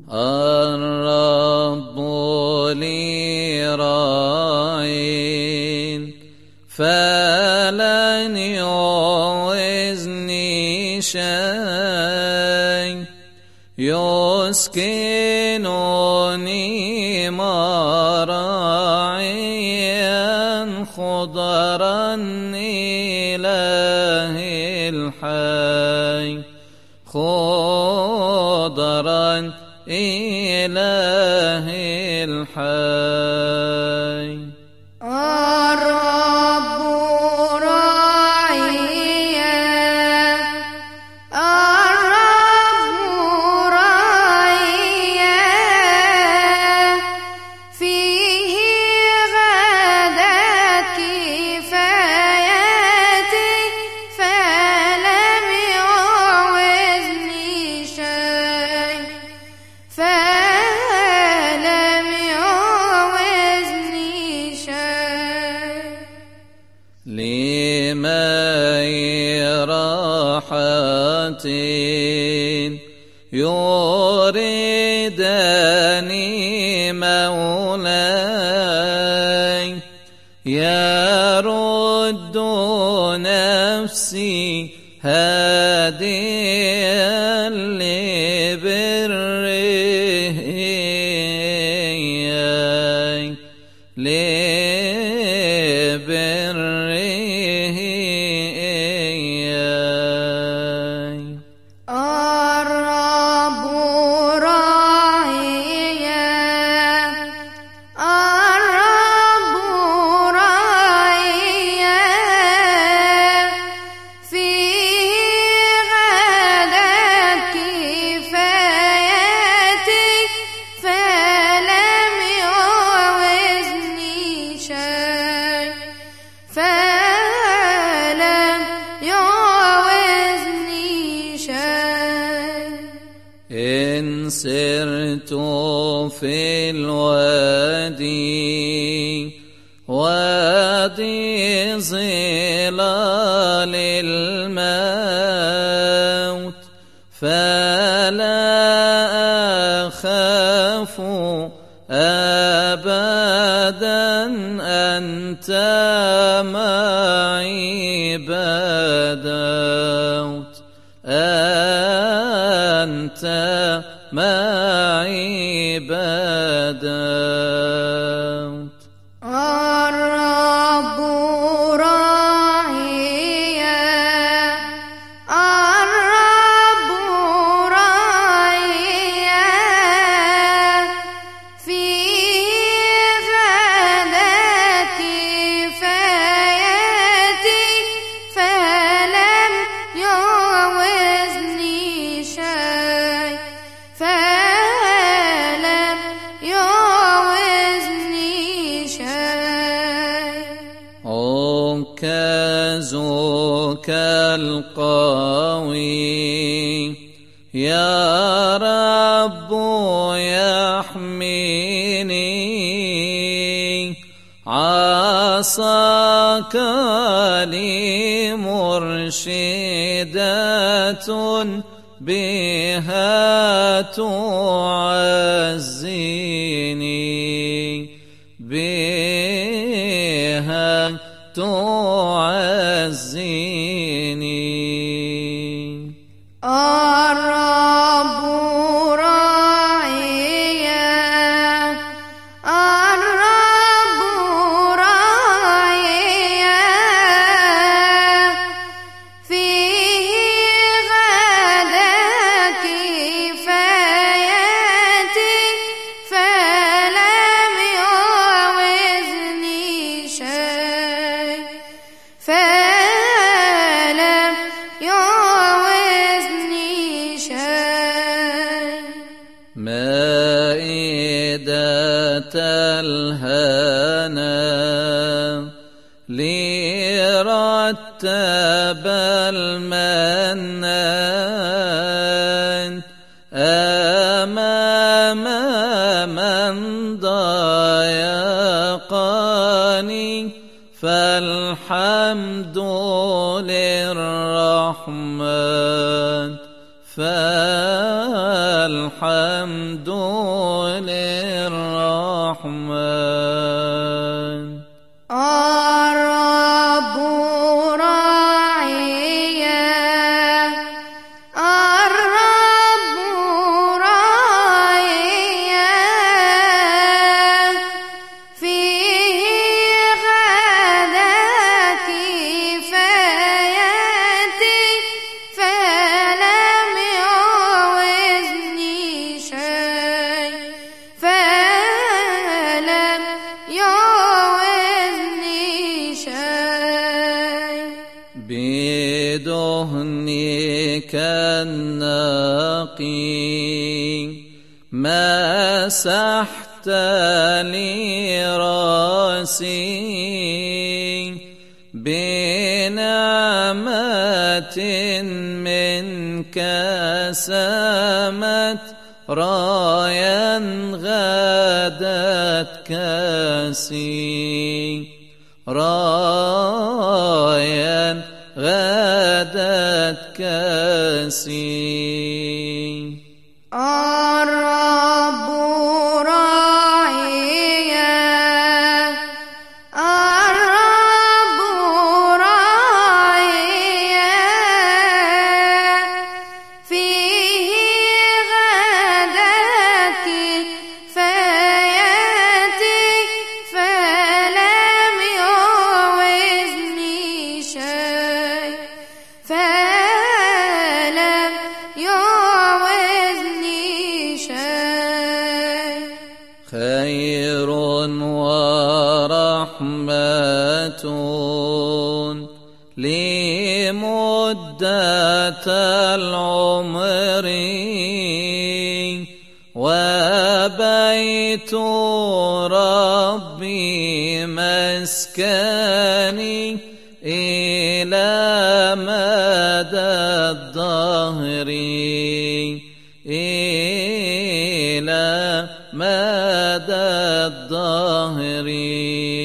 الرب لي راع فلن يعوزني شيء يسكنني مراعيا خضرا إله الحي خضرا إله الحي. الرب راعي الرب راعي فيه غدت كفايتي فلم يعوزني شيء فلم يعوزني شيء. لماء راحة يريدني مولاي يرد نفسي هاديا لبره الرب راعي الرب راعي فيه غدت كفايتي فلم يعوزني شيء فلم يعوزني شيء. إن سرت في الوادي وادي ظلال الموت فلا أخاف أبدا أنت معي بدوت أنت معي بدوت. الرب راعي الرب راعي فيه غدت كفايتي فلم يعوزني شيء فلم يعوزني شيء. عكازك القوي يا رب يحميني عصاك لي مرشدة بها تعزيني بها تعزيني. الرب راعي الرب راعي فيه غدت كفايتي فلم يعوزني شيء فلم يعوزني شيء. مائدة الهنا لرتب المنان أمام من ضايقني فالحمد للرحمن الحمد للرحمن. الرب راعيا، الرب راعيا، فيه غدا كفايتي، فلم يعوزني شيء، فلم يعوزني شيء. بدهنك النقي مسحت لي راسي، بنعمة منك سمت رايا غدت كاسي، رايا غدت كاسي. الرب راعيا، الرب راعيا، فيه غدا كفايتي، فلم يعوزني شيء، فلم يعوزني شيء. خير ورحمة لمدة العمر، وبيت ربي مسكني إلى مدى الدهر، إلى مدى الدهر.